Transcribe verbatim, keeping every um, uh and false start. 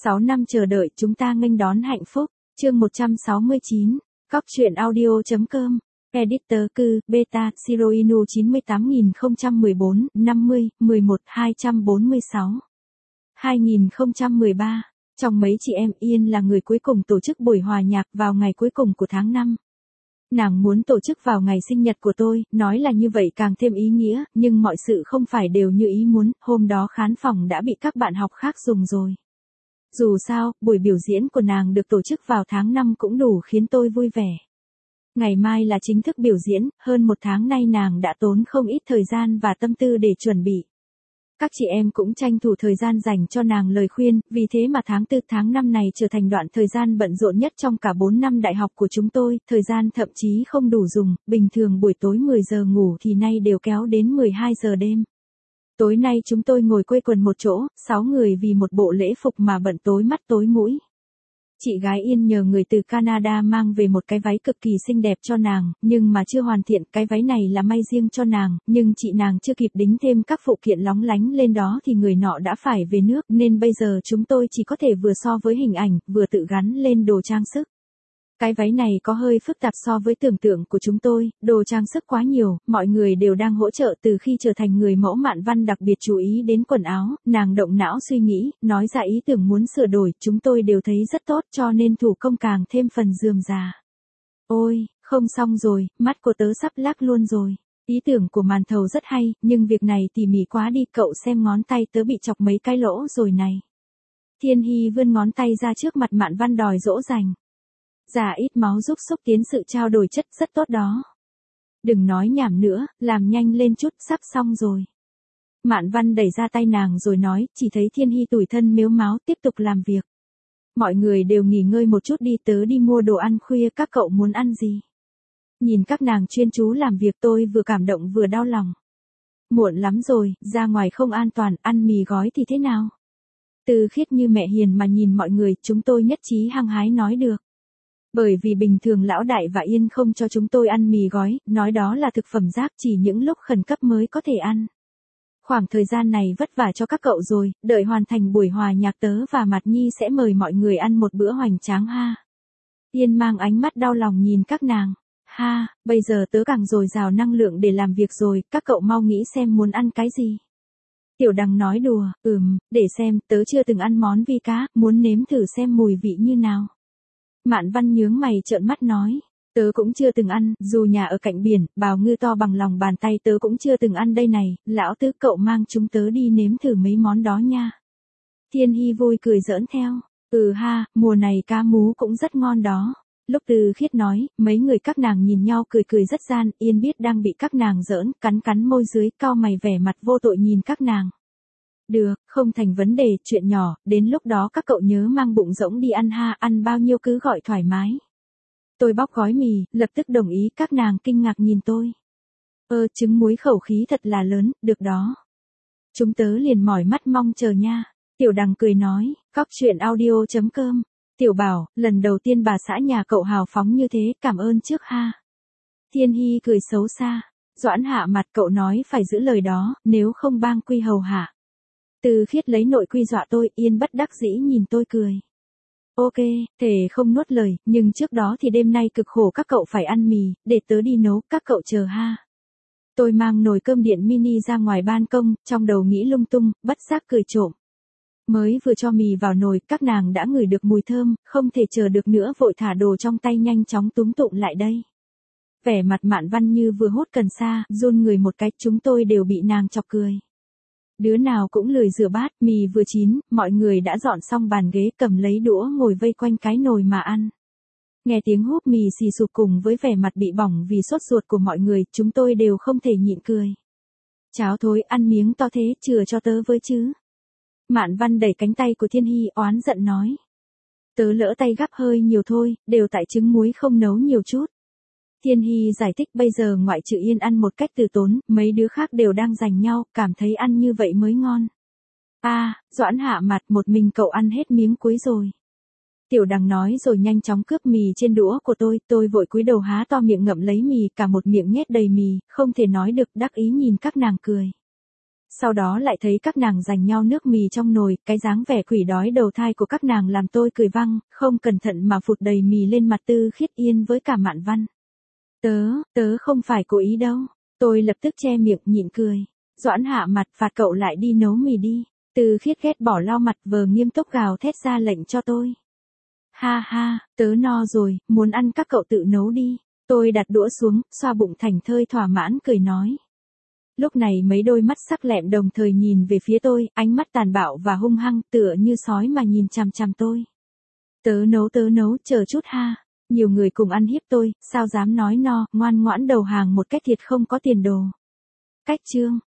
sáu năm chờ đợi chúng ta nghênh đón hạnh phúc. Chương một trăm sáu mươi chín. Cóc truyện audio chấm com. Editor cư, beta, Siro Inu chín tám không một bốn, năm mươi, mười một, hai trăm bốn mươi sáu. hai nghìn không trăm mười ba. Trong mấy chị em Yên là người cuối cùng tổ chức buổi hòa nhạc vào ngày cuối cùng của tháng năm. Nàng muốn tổ chức vào ngày sinh nhật của tôi, nói là như vậy càng thêm ý nghĩa, nhưng mọi sự không phải đều như ý muốn, hôm đó khán phòng đã bị các bạn học khác dùng rồi. Dù sao, buổi biểu diễn của nàng được tổ chức vào tháng năm cũng đủ khiến tôi vui vẻ. Ngày mai là chính thức biểu diễn, hơn một tháng nay nàng đã tốn không ít thời gian và tâm tư để chuẩn bị. Các chị em cũng tranh thủ thời gian dành cho nàng lời khuyên, vì thế mà tháng tư tháng năm này trở thành đoạn thời gian bận rộn nhất trong cả bốn năm đại học của chúng tôi, thời gian thậm chí không đủ dùng, bình thường buổi tối mười giờ ngủ thì nay đều kéo đến mười hai giờ đêm. Tối nay chúng tôi ngồi quây quần một chỗ, sáu người vì một bộ lễ phục mà bận tối mắt tối mũi. Chị gái Yên nhờ người từ Canada mang về một cái váy cực kỳ xinh đẹp cho nàng, nhưng mà chưa hoàn thiện, cái váy này là may riêng cho nàng, nhưng chị nàng chưa kịp đính thêm các phụ kiện lóng lánh lên đó thì người nọ đã phải về nước, nên bây giờ chúng tôi chỉ có thể vừa so với hình ảnh, vừa tự gắn lên đồ trang sức. Cái váy này có hơi phức tạp so với tưởng tượng của chúng tôi, đồ trang sức quá nhiều, mọi người đều đang hỗ trợ. Từ khi trở thành người mẫu Mạn Văn đặc biệt chú ý đến quần áo, nàng động não suy nghĩ, nói ra ý tưởng muốn sửa đổi, chúng tôi đều thấy rất tốt cho nên thủ công càng thêm phần rườm rà. Ôi, không xong rồi, mắt của tớ sắp lác luôn rồi. Ý tưởng của Màn Thầu rất hay, nhưng việc này tỉ mỉ quá đi, cậu xem ngón tay tớ bị chọc mấy cái lỗ rồi này. Thiên Hy vươn ngón tay ra trước mặt Mạn Văn đòi dỗ dành. Giả ít máu giúp xúc tiến sự trao đổi chất rất tốt đó. Đừng nói nhảm nữa, làm nhanh lên chút, sắp xong rồi. Mạn Văn đẩy ra tay nàng rồi nói, chỉ thấy Thiên Hy tủi thân mếu máo tiếp tục làm việc. Mọi người đều nghỉ ngơi một chút đi, tớ đi mua đồ ăn khuya, các cậu muốn ăn gì? Nhìn các nàng chuyên chú làm việc tôi vừa cảm động vừa đau lòng. Muộn lắm rồi, ra ngoài không an toàn, ăn mì gói thì thế nào? Từ Khiết như mẹ hiền mà nhìn mọi người, chúng tôi nhất trí hăng hái nói được. Bởi vì bình thường Lão Đại và Yên không cho chúng tôi ăn mì gói, nói đó là thực phẩm rác, chỉ những lúc khẩn cấp mới có thể ăn. Khoảng thời gian này vất vả cho các cậu rồi, đợi hoàn thành buổi hòa nhạc tớ và Mạt Nhi sẽ mời mọi người ăn một bữa hoành tráng ha. Yên mang ánh mắt đau lòng nhìn các nàng. Ha, bây giờ tớ càng dồi dào năng lượng để làm việc rồi, các cậu mau nghĩ xem muốn ăn cái gì. Tiểu Đằng nói đùa, ừm, để xem, tớ chưa từng ăn món vi cá, muốn nếm thử xem mùi vị như nào. Mạn Văn nhướng mày trợn mắt nói, tớ cũng chưa từng ăn, dù nhà ở cạnh biển, bào ngư to bằng lòng bàn tay tớ cũng chưa từng ăn đây này, lão tứ cậu mang chúng tớ đi nếm thử mấy món đó nha. Thiên Hy vui cười giỡn theo, ừ ha, mùa này cá mú cũng rất ngon đó. Lúc Từ Khiết nói, mấy người các nàng nhìn nhau cười cười rất gian, Yên biết đang bị các nàng giỡn, cắn cắn môi dưới, cau mày vẻ mặt vô tội nhìn các nàng. Được, không thành vấn đề, chuyện nhỏ, đến lúc đó các cậu nhớ mang bụng rỗng đi ăn ha, ăn bao nhiêu cứ gọi thoải mái. Tôi bóc gói mì, lập tức đồng ý, các nàng kinh ngạc nhìn tôi. Ơ, trứng muối khẩu khí thật là lớn, được đó. Chúng tớ liền mỏi mắt mong chờ nha. Tiểu Đằng cười nói, cóc truyện audio chấm com. Tiểu Bảo, lần đầu tiên bà xã nhà cậu hào phóng như thế, cảm ơn trước ha. Thiên Hy cười xấu xa, Doãn Hạ mặt cậu nói phải giữ lời đó, nếu không bang quy hầu hạ. Từ Khiết lấy nội quy dọa tôi, Yên bất đắc dĩ nhìn tôi cười. Ok, thể không nuốt lời, nhưng trước đó thì đêm nay cực khổ các cậu phải ăn mì, để tớ đi nấu, các cậu chờ ha. Tôi mang nồi cơm điện mini ra ngoài ban công, trong đầu nghĩ lung tung, bất giác cười trộm. Mới vừa cho mì vào nồi, các nàng đã ngửi được mùi thơm, không thể chờ được nữa vội thả đồ trong tay nhanh chóng túm tụm lại đây. Vẻ mặt Mạn Văn như vừa hút cần sa, run người một cái, chúng tôi đều bị nàng chọc cười. Đứa nào cũng lười rửa bát, mì vừa chín, mọi người đã dọn xong bàn ghế, cầm lấy đũa ngồi vây quanh cái nồi mà ăn. Nghe tiếng húp mì xì sụp cùng với vẻ mặt bị bỏng vì sốt ruột của mọi người, chúng tôi đều không thể nhịn cười. Cháo thối, ăn miếng to thế, chừa cho tớ với chứ. Mạn Văn đẩy cánh tay của Thiên Hy oán giận nói. Tớ lỡ tay gắp hơi nhiều thôi, đều tại trứng muối không nấu nhiều chút. Thiên Hy giải thích bây giờ ngoại trừ Yên ăn một cách từ tốn, mấy đứa khác đều đang giành nhau, cảm thấy ăn như vậy mới ngon. A, à, Doãn Hạ mặt, một mình cậu ăn hết miếng cuối rồi. Tiểu Đằng nói rồi nhanh chóng cướp mì trên đũa của tôi, tôi vội cúi đầu há to miệng ngậm lấy mì, cả một miệng nhét đầy mì, không thể nói được, đắc ý nhìn các nàng cười. Sau đó lại thấy các nàng giành nhau nước mì trong nồi, cái dáng vẻ quỷ đói đầu thai của các nàng làm tôi cười văng, không cẩn thận mà phụt đầy mì lên mặt Tư Khiết Yên với cả Mạn Văn. Tớ, tớ không phải cố ý đâu. Tôi lập tức che miệng nhịn cười. Doãn hạ mặt, phạt cậu lại đi nấu mì đi. Tư Khiết ghét bỏ lau mặt vờ nghiêm túc gào thét ra lệnh cho tôi. Ha ha, tớ no rồi, muốn ăn các cậu tự nấu đi. Tôi đặt đũa xuống, xoa bụng thành thơi thỏa mãn cười nói. Lúc này mấy đôi mắt sắc lẹm đồng thời nhìn về phía tôi, ánh mắt tàn bạo và hung hăng tựa như sói mà nhìn chằm chằm tôi. Tớ nấu tớ nấu, chờ chút ha. Nhiều người cùng ăn hiếp tôi, sao dám nói no, ngoan ngoãn đầu hàng một cách thiệt không có tiền đồ. Cách chương.